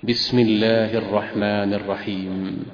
بسم الله الرحمن الرحيم.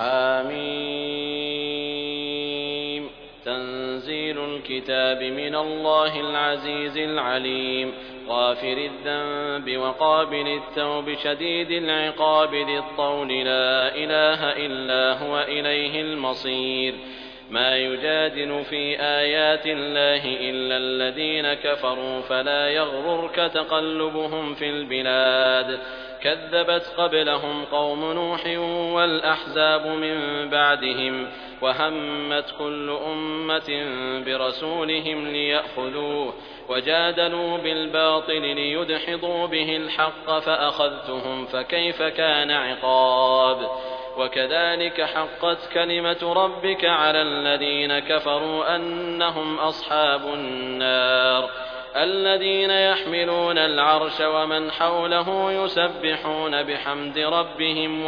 حميم. تنزيل الكتاب من الله العزيز العليم، غافر الذنب وقابل التوب شديد العقاب ذي الطول، لا إله إلا هو إليه المصير. ما يجادل في آيات الله إلا الذين كفروا، فلا يغررك تقلبهم في البلاد. كذبت قبلهم قوم نوح والأحزاب من بعدهم، وهمت كل أمة برسولهم ليأخذوه، وجادلوا بالباطل ليدحضوا به الحق، فأخذتهم فكيف كان عقاب. وكذلك حقت كلمة ربك على الذين كفروا أنهم أصحاب النار. الذين يحملون العرش ومن حوله يسبحون بحمد ربهم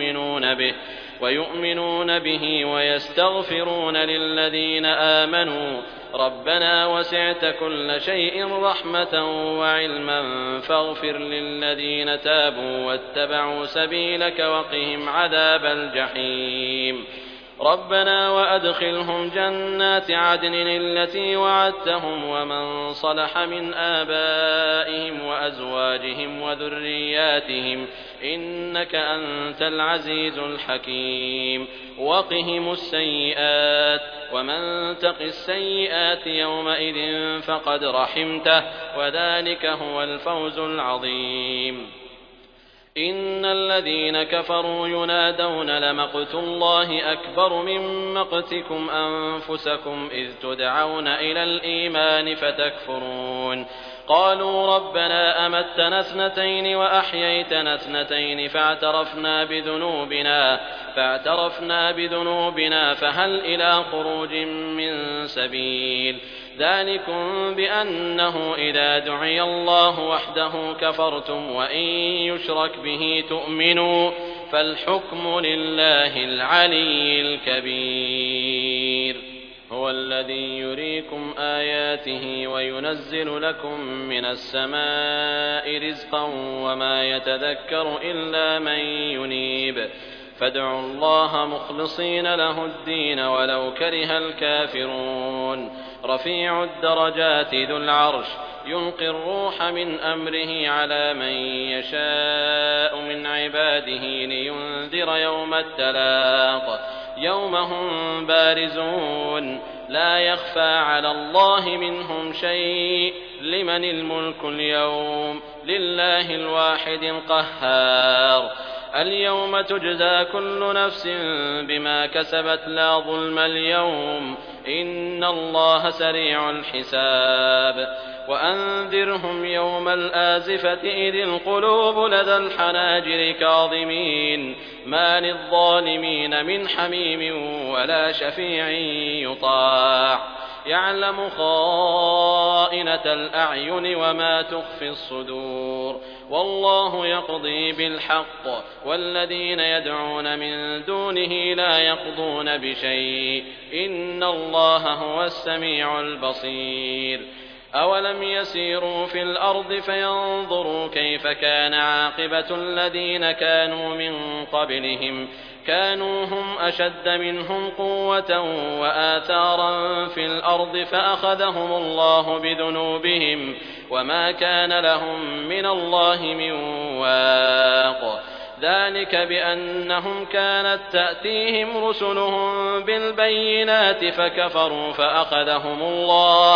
ويؤمنون به ويستغفرون للذين آمنوا ربنا وسعت كل شيء رحمة وعلما فاغفر للذين تابوا واتبعوا سبيلك وقهم عذاب الجحيم. ربنا وأدخلهم جنات عدن التي وعدتهم ومن صلح من آبائهم وأزواجهم وذرياتهم إنك أنت العزيز الحكيم. وقهم السيئات، ومن تق السيئات يومئذ فقد رحمته، وذلك هو الفوز العظيم. إن الذين كفروا ينادون لمقت الله أكبر من مقتكم أنفسكم إذ تدعون إلى الإيمان فتكفرون. قالوا ربنا أمتنا اثنتين وأحييتنا اثنتين فاعترفنا بذنوبنا فهل إلى خروج من سبيل. ذلكم بأنه إذا دعي الله وحده كفرتم وإن يشرك به تؤمنوا، فالحكم لله العلي الكبير. هو الذي يريكم آياته وينزل لكم من السماء رزقا وما يتذكر إلا من ينيب، فادعوا الله مخلصين له الدين ولو كره الكافرون. رفيع الدرجات ذو العرش يلقي الروح من أمره على من يشاء من عباده لينذر يوم التلاق، يوم هم بارزون لا يخفى على الله منهم شيء. لمن الملك اليوم؟ لله الواحد القهار. اليوم تجزى كل نفس بما كسبت لا ظلم اليوم، إن الله سريع الحساب. وأنذرهم يوم الآزفة إذ القلوب لدى الحناجر كاظمين، ما للظالمين من حميم ولا شفيع يطاع. يعلم خائنة الأعين وما تخفي الصدور، والله يقضي بالحق، والذين يدعون من دونه لا يقضون بشيء، إن الله هو السميع البصير. أولم يسيروا في الأرض فينظروا كيف كان عاقبة الذين كانوا من قبلهم، كانوا هم أشد منهم قوة وآثارا في الأرض فأخذهم الله بذنوبهم وما كان لهم من الله من واق. ذلك بأنهم كانت تأتيهم رسلهم بالبينات فكفروا فأخذهم الله،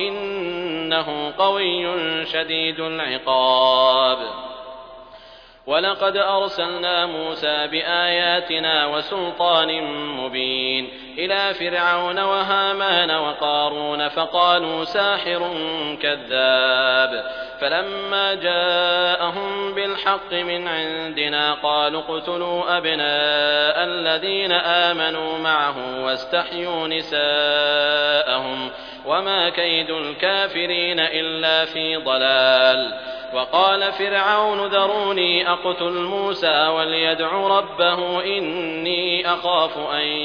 إنه قوي شديد العقاب. ولقد أرسلنا موسى بآياتنا وسلطان مبين إلى فرعون وهامان وقارون فقالوا ساحر كذاب، فلما جاءهم بالحق من عندنا قالوا اقتلوا أبناء الذين آمنوا معه واستحيوا نساءهم، وما كيد الكافرين إلا في ضلال. وقال فرعون ذروني أقتل موسى وليدع ربه إني أخاف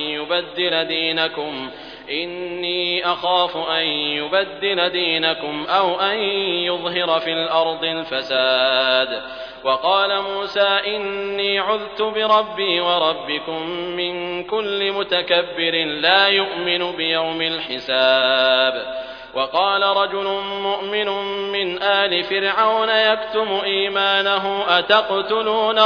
أن يبدل دينكم أو أن يظهر في الأرض الفساد. وقال موسى إني عذت بربي وربكم من كل متكبر لا يؤمن بيوم الحساب. وقال رجل مؤمن من آل فرعون يكتم إيمانه أتقتلون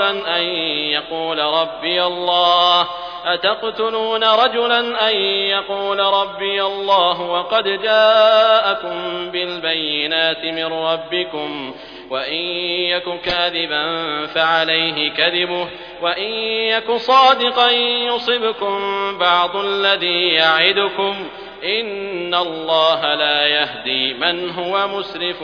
رجلا أن يقول ربي الله وقد جاءكم بالبينات من ربكم وإن يك كاذبا فعليه كذبه وإن يك صادقا يصبكم بعض الذي يعدكم إن الله لا يهدي من هو مسرف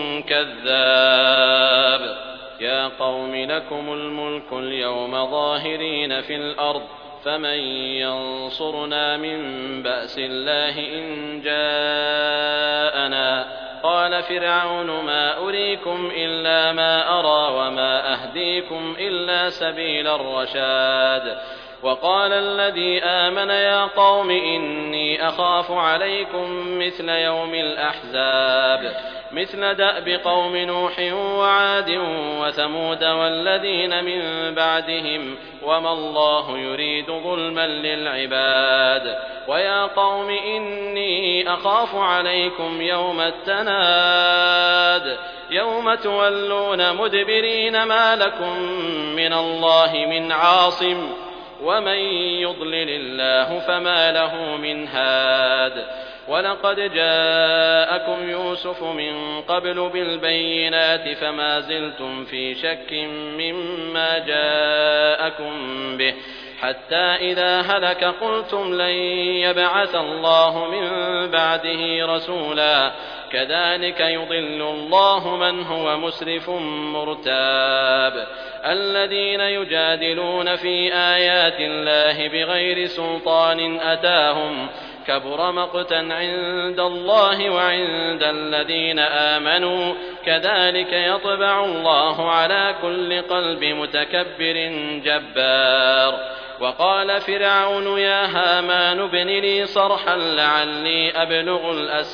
كذاب. يا قوم لكم الملك اليوم ظاهرين في الأرض فمن ينصرنا من بأس الله إن جاءنا. قال فرعون ما أريكم إلا ما أرى وما أهديكم إلا سبيل الرشاد. وقال الذي آمن يا قوم إني أخاف عليكم مثل يوم الأحزاب مثل دأب قوم نوح وعاد وثمود والذين من بعدهم وما الله يريد ظلما للعباد. ويا قوم إني أخاف عليكم يوم التناد يوم تولون مدبرين ما لكم من الله من عاصم ومن يضلل الله فما له من هاد. ولقد جاءكم يوسف من قبل بالبينات فما زلتم في شك مما جاءكم به حتى إذا هلك قلتم لن يبعث الله من بعده رسولا كذلك يضل الله من هو مسرف مرتاب. الذين يجادلون في آيات الله بغير سلطان أتاهم كبر مقتا عند الله وعند الذين آمنوا كذلك يطبع الله على كل قلب متكبر جبار. وقال فرعون يا هامان ابن لي صرحا لعلي أبلغ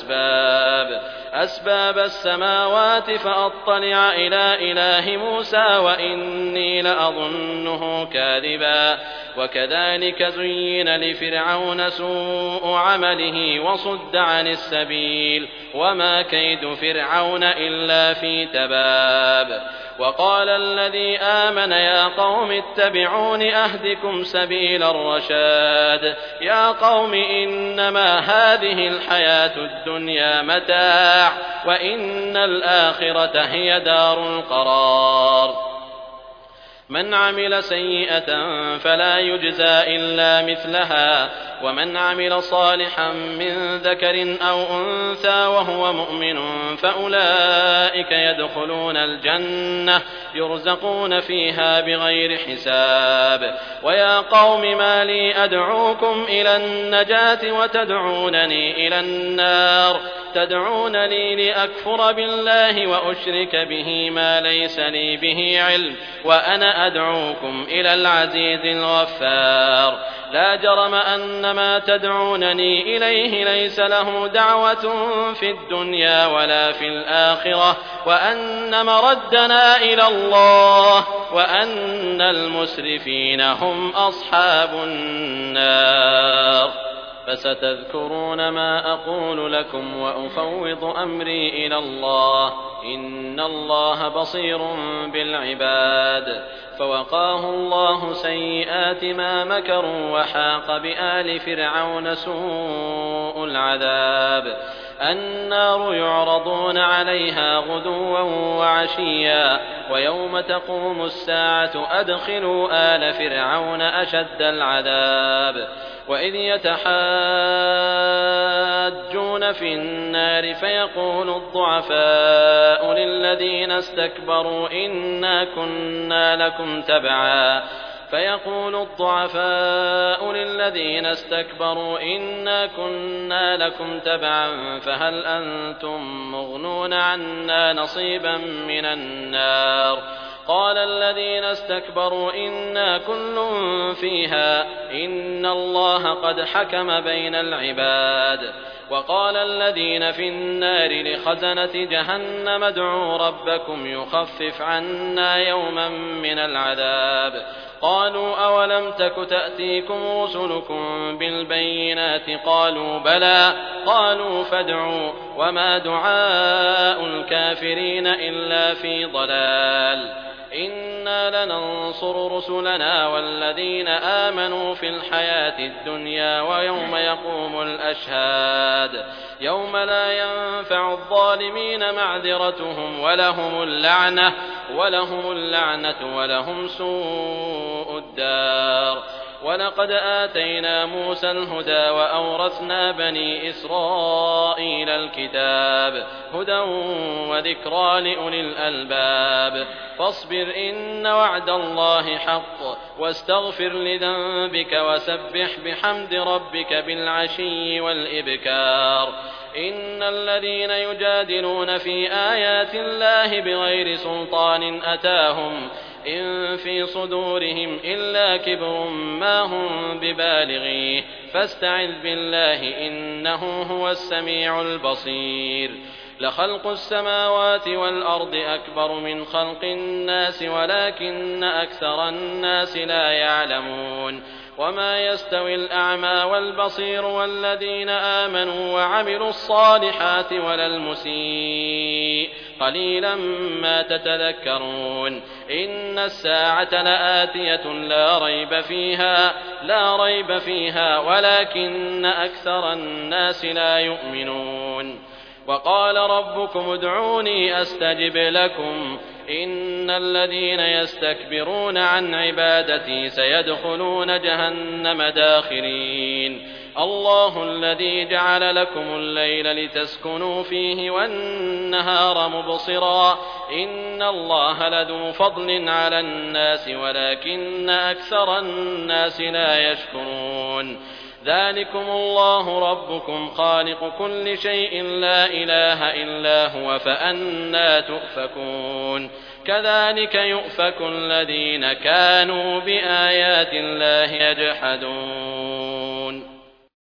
أسباب السماوات فأطلع إلى إله موسى وإني لأظنه كاذبا. وكذلك زين لفرعون سوء عمله وصد عن السبيل وما كيد فرعون إلا في تباب. وقال الذي آمن يا قوم اتبعون أهدكم سبيل الرشاد. يا قوم إنما هذه الحياة الدنيا متاع وإن الآخرة هي دار القرار. من عمل سيئة فلا يجزى إلا مثلها ومن عمل صالحا من ذكر أو أنثى وهو مؤمن فأولئك يدخلون الجنة يرزقون فيها بغير حساب. ويا قوم ما لي أدعوكم إلى النجاة وتدعونني إلى النار تدعونني لأكفر بالله وأشرك به ما ليس لي به علم وأنا أدعوكم إلى العزيز الغفار. لا جرم أن ما تدعونني إليه ليس له دعوة في الدنيا ولا في الآخرة وأن مردنا إلى الله وأن المسرفين هم أصحاب النار. فستذكرون ما أقول لكم وأفوض أمري إلى الله إن الله بصير بالعباد. فوقاه الله سيئات ما مكروا وحاق بآل فرعون سوء العذاب. النار يعرضون عليها غدوا وعشيا ويوم تقوم الساعة أدخلوا آل فرعون أشد العذاب. وإذ يتحاجون في النار فيقول الضعفاء للذين استكبروا إنا كنا لكم تبعا فهل أنتم مغنون عنا نصيبا من النار. قال الذين استكبروا إنا كل فيها إن الله قد حكم بين العباد. وقال الذين في النار لخزنة جهنم ادعوا ربكم يخفف عنا يوما من العذاب قالوا أولم تك تأتيكم رسلكم بالبينات قالوا بلى قالوا فادعوا وما دعاء الكافرين إلا في ضلال إنا لننصر رسلنا والذين آمنوا في الحياة الدنيا ويوم يقوم الأشهاد يوم لا ينفع الظالمين معذرتهم ولهم اللعنة ولهم سوء الدار ولقد آتينا موسى الهدى وأورثنا بني إسرائيل الكتاب هدى وذكرى لأولي الألباب فاصبر إن وعد الله حق واستغفر لذنبك وسبح بحمد ربك بالعشي والإبكار إن الذين يجادلون في آيات الله بغير سلطان أتاهم إن في صدورهم إلا كبر ما هم ببالغيه فاستعذ بالله إنه هو السميع البصير لخلق السماوات والأرض أكبر من خلق الناس ولكن أكثر الناس لا يعلمون وما يستوي الأعمى والبصير والذين آمنوا وعملوا الصالحات ولا المسيء قليلا ما تتذكرون إن الساعة لآتية لا ريب فيها ولكن أكثر الناس لا يؤمنون وقال ربكم ادعوني أستجب لكم إن الذين يستكبرون عن عبادتي سيدخلون جهنم داخرين الله الذي جعل لكم الليل لتسكنوا فيه والنهار مبصرا إن الله لذو فضل على الناس ولكن أكثر الناس لا يشكرون ذلكم الله ربكم خالق كل شيء لا إله إلا هو فأنى تؤفكون كذلك يؤفك الذين كانوا بآيات الله يجحدون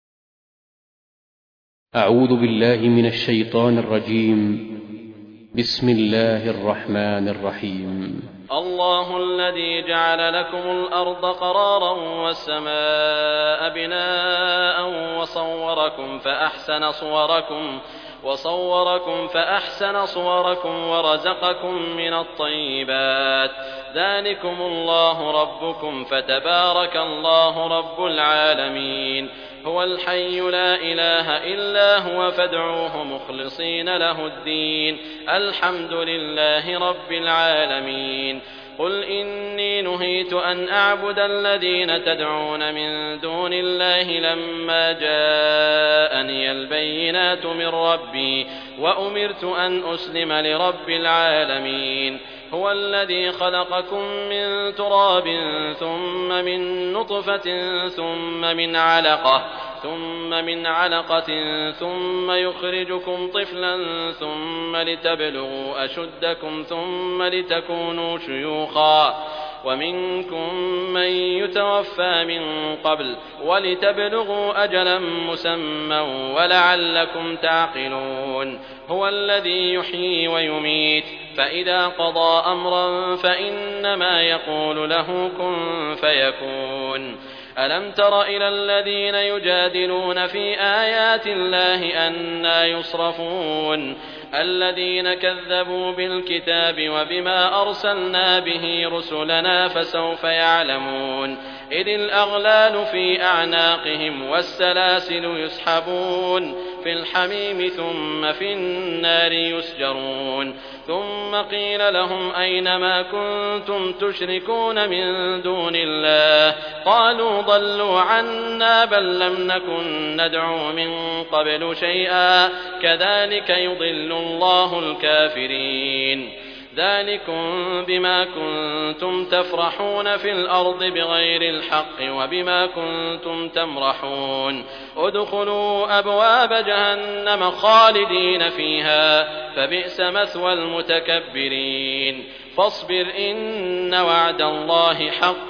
أعوذ بالله من الشيطان الرجيم بسم الله الرحمن الرحيم الله الذي جعل لكم الأرض قرارا والسماء بناء وصوركم فأحسن صوركم ورزقكم من الطيبات ذلكم الله ربكم فتبارك الله رب العالمين هو الحي لا إله إلا هو فادعوه مخلصين له الدين الحمد لله رب العالمين قل إني نهيت أن أعبد الذين تدعون من دون الله لما جاءني البينات من ربي وأمرت أن أسلم لرب العالمين هو الذي خلقكم من تراب ثم من نطفة ثم من علقة ثم يخرجكم طفلا ثم لتبلغوا أشدكم ثم لتكونوا شيوخا ومنكم من يتوفى من قبل ولتبلغوا أجلا مسمى ولعلكم تعقلون هو الذي يحيي ويميت فإذا قضى أمرا فإنما يقول له كن فيكون ألم تر إلى الذين يجادلون في آيات الله أنى يصرفون الذين كذبوا بالكتاب وبما أرسلنا به رسلنا فسوف يعلمون إذ الأغلال في أعناقهم والسلاسل يسحبون في الحميم ثم في النار يسجرون ثم قيل لهم أين ما كنتم تشركون من دون الله قالوا ضلوا عنا بل لم نكن ندعو من قبل شيئا كذلك يضل الله الكافرين ذلكم بما كنتم تفرحون في الأرض بغير الحق وبما كنتم تمرحون ادخلوا أبواب جهنم خالدين فيها فبئس مثوى المتكبرين فاصبر إن وعد الله حق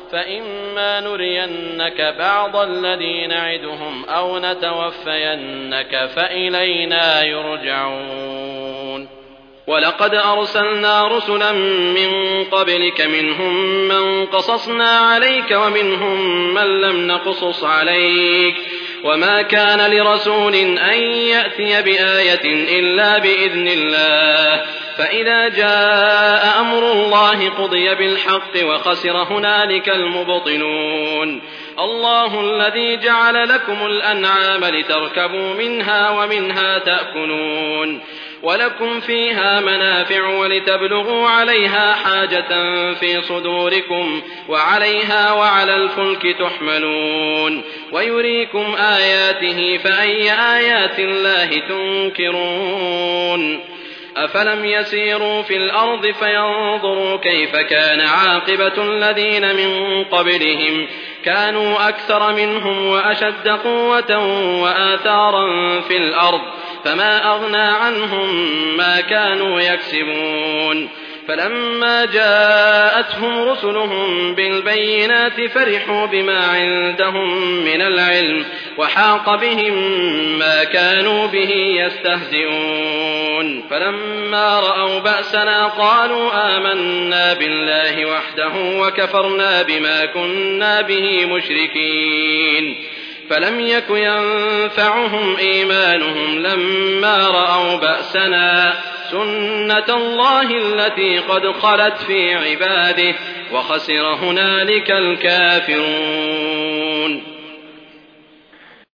فإما نرينك بعض الذي نعدهم أو نتوفينك فإلينا يرجعون. ولقد أرسلنا رسلا من قبلك منهم من قصصنا عليك ومنهم من لم نقصص عليك وما كان لرسول أن يأتي بآية إلا بإذن الله فإذا جاء أمر الله قضي بالحق وخسر هنالك المبطلون. الله الذي جعل لكم الأنعام لتركبوا منها ومنها تأكلون ولكم فيها منافع ولتبلغوا عليها حاجة في صدوركم وعليها وعلى الفلك تحملون ويريكم آياته فأي آيات الله تنكرون. أفلم يسيروا في الأرض فينظروا كيف كان عاقبة الذين من قبلهم كانوا أكثر منهم وأشد قوة وآثارا في الأرض فما أغنى عنهم ما كانوا يكسبون. فلما جاءتهم رسلهم بالبينات فرحوا بما عندهم من العلم وحاق بهم ما كانوا به يستهزئون. فلما رأوا بأسنا قالوا آمنا بالله وحده وكفرنا بما كنا به مشركين. فلم يك ينفعهم إيمانهم لما رأوا بأسنا سنة الله التي قد خلت في عباده وخسر هنالك الكافرون.